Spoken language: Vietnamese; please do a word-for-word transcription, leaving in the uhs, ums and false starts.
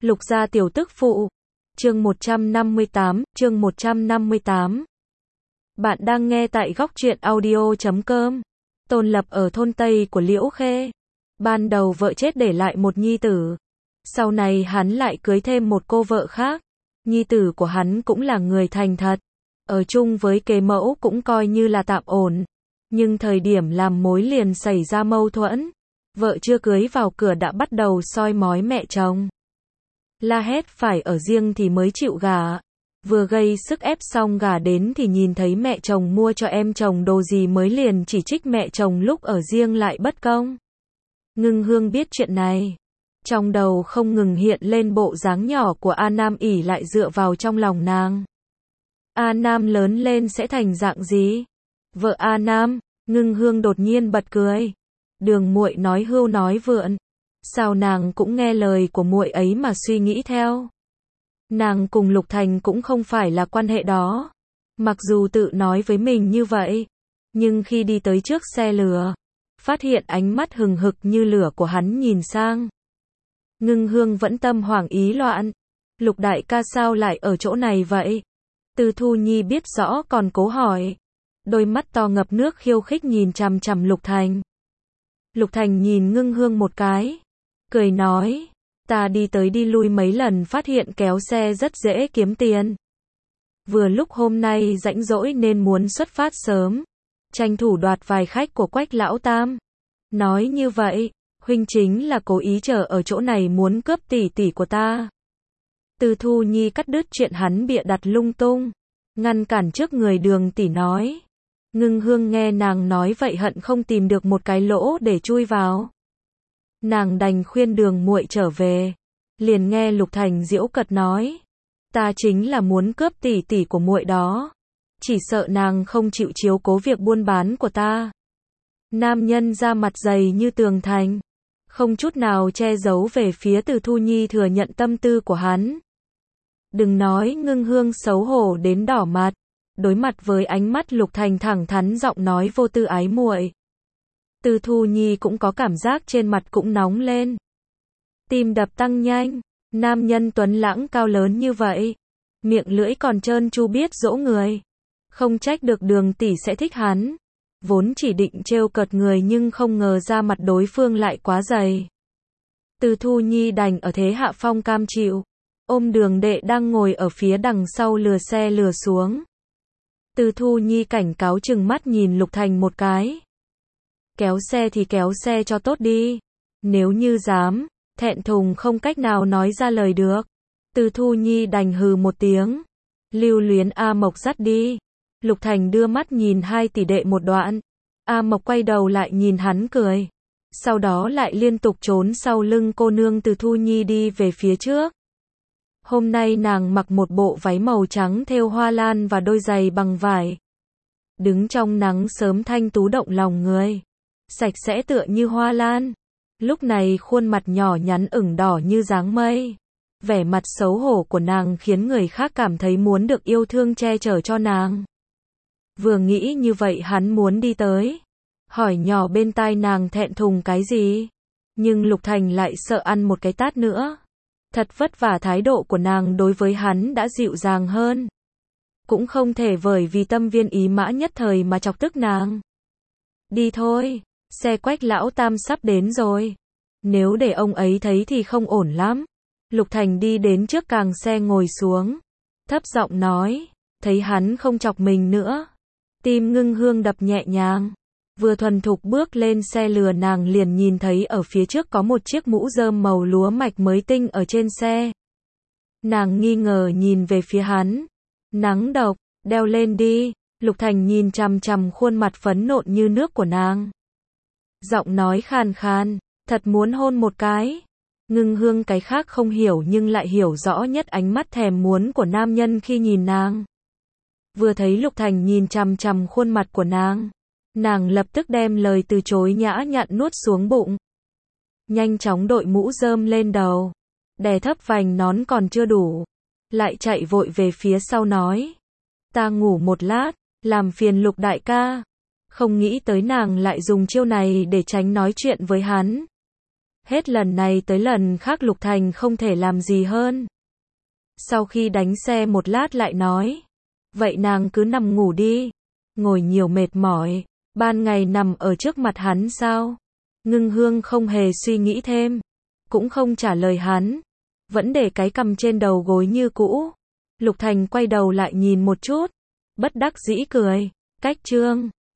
Lục gia tiểu tức phụ. Chương một trăm năm mươi tám, chương một trăm năm mươi tám. Bạn đang nghe tại góc truyện audio chấm com. Tôn Lập ở thôn Tây của Liễu Khê. Ban đầu vợ chết để lại một nhi tử. Sau này hắn lại cưới thêm một cô vợ khác. Nhi tử của hắn cũng là người thành thật. Ở chung với kế mẫu cũng coi như là tạm ổn. Nhưng thời điểm làm mối liền xảy ra mâu thuẫn. Vợ chưa cưới vào cửa đã bắt đầu soi mói mẹ chồng. La hét phải ở riêng thì mới chịu gả. Vừa gây sức ép xong gả đến thì nhìn thấy mẹ chồng mua cho em chồng đồ gì mới liền chỉ trích mẹ chồng lúc ở riêng lại bất công. Ngưng Hương biết chuyện này. Trong đầu không ngừng hiện lên bộ dáng nhỏ của A Nam ỉ lại dựa vào trong lòng nàng. A Nam lớn lên sẽ thành dạng gì? Vợ A Nam, Ngưng Hương đột nhiên bật cười. Đường muội nói hưu nói vượn. Sao nàng cũng nghe lời của muội ấy mà suy nghĩ theo. Nàng cùng Lục Thành cũng không phải là quan hệ đó. Mặc dù tự nói với mình như vậy, nhưng khi đi tới trước xe lửa, phát hiện ánh mắt hừng hực như lửa của hắn nhìn sang. Ngưng Hương vẫn tâm hoảng ý loạn. Lục đại ca sao lại ở chỗ này vậy? Từ Thu Nhi biết rõ còn cố hỏi. Đôi mắt to ngập nước khiêu khích nhìn chằm chằm Lục Thành. Lục Thành nhìn Ngưng Hương một cái. Cười nói, ta đi tới đi lui mấy lần phát hiện kéo xe rất dễ kiếm tiền. Vừa lúc hôm nay rảnh rỗi nên muốn xuất phát sớm, tranh thủ đoạt vài khách của Quách lão tam. Nói như vậy, huynh chính là cố ý chờ ở chỗ này muốn cướp tỷ tỷ của ta. Từ Thu Nhi cắt đứt chuyện hắn bịa đặt lung tung, ngăn cản trước người Đường tỷ nói. Ngưng Hương nghe nàng nói vậy hận không tìm được một cái lỗ để chui vào. Nàng đành khuyên Đường muội trở về. Liền nghe Lục Thành giễu cợt nói, ta chính là muốn cướp tỷ tỷ của muội đó, chỉ sợ nàng không chịu chiếu cố việc buôn bán của ta. Nam nhân ra mặt dày như tường thành, không chút nào che giấu về phía Từ Thu Nhi thừa nhận tâm tư của hắn. Đừng nói Ngưng Hương xấu hổ đến đỏ mặt, đối mặt với ánh mắt Lục Thành thẳng thắn giọng nói vô tư ái muội. Từ Thu Nhi cũng có cảm giác trên mặt cũng nóng lên. Tim đập tăng nhanh, nam nhân tuấn lãng cao lớn như vậy, miệng lưỡi còn trơn tru biết dỗ người. Không trách được Đường tỷ sẽ thích hắn. Vốn chỉ định trêu cợt người nhưng không ngờ ra mặt đối phương lại quá dày. Từ Thu Nhi đành ở thế hạ phong cam chịu, ôm Đường đệ đang ngồi ở phía đằng sau lừa xe lừa xuống. Từ Thu Nhi cảnh cáo chừng mắt nhìn Lục Thành một cái. Kéo xe thì kéo xe cho tốt đi. Nếu như dám, thẹn thùng không cách nào nói ra lời được. Từ Thu Nhi đành hừ một tiếng. Lưu luyến A Mộc dắt đi. Lục Thành đưa mắt nhìn hai tỷ đệ một đoạn. A Mộc quay đầu lại nhìn hắn cười. Sau đó lại liên tục trốn sau lưng cô nương Từ Thu Nhi đi về phía trước. Hôm nay nàng mặc một bộ váy màu trắng thêu hoa lan và đôi giày bằng vải. Đứng trong nắng sớm thanh tú động lòng người. Sạch sẽ tựa như hoa lan. Lúc này khuôn mặt nhỏ nhắn ửng đỏ như dáng mây. Vẻ mặt xấu hổ của nàng khiến người khác cảm thấy muốn được yêu thương che chở cho nàng. Vừa nghĩ như vậy hắn muốn đi tới, hỏi nhỏ bên tai nàng thẹn thùng cái gì. Nhưng Lục Thành lại sợ ăn một cái tát nữa. Thật vất vả thái độ của nàng đối với hắn đã dịu dàng hơn. Cũng không thể bởi vì tâm viên ý mã nhất thời mà chọc tức nàng. Đi thôi, xe Quách lão tam sắp đến rồi. Nếu để ông ấy thấy thì không ổn lắm. Lục Thành đi đến trước càng xe ngồi xuống. Thấp giọng nói, thấy hắn không chọc mình nữa. Tim Ngưng Hương đập nhẹ nhàng. Vừa thuần thục bước lên xe lừa nàng liền nhìn thấy ở phía trước có một chiếc mũ rơm màu lúa mạch mới tinh ở trên xe. Nàng nghi ngờ nhìn về phía hắn. Nắng độc, đeo lên đi. Lục Thành nhìn chằm chằm khuôn mặt phấn nộn như nước của nàng. Giọng nói khàn khàn, thật muốn hôn một cái. Ngưng Hương cái khác không hiểu nhưng lại hiểu rõ nhất ánh mắt thèm muốn của nam nhân khi nhìn nàng. Vừa thấy Lục Thành nhìn chằm chằm khuôn mặt của nàng, nàng lập tức đem lời từ chối nhã nhặn nuốt xuống bụng. Nhanh chóng đội mũ rơm lên đầu, đè thấp vành nón còn chưa đủ, lại chạy vội về phía sau nói, ta ngủ một lát, làm phiền Lục đại ca. Không nghĩ tới nàng lại dùng chiêu này để tránh nói chuyện với hắn. Hết lần này tới lần khác Lục Thành không thể làm gì hơn. Sau khi đánh xe một lát lại nói, vậy nàng cứ nằm ngủ đi, ngồi nhiều mệt mỏi, ban ngày nằm ở trước mặt hắn sao? Ngưng Hương không hề suy nghĩ thêm, cũng không trả lời hắn, vẫn để cái cằm trên đầu gối như cũ. Lục Thành quay đầu lại nhìn một chút, bất đắc dĩ cười, cách chương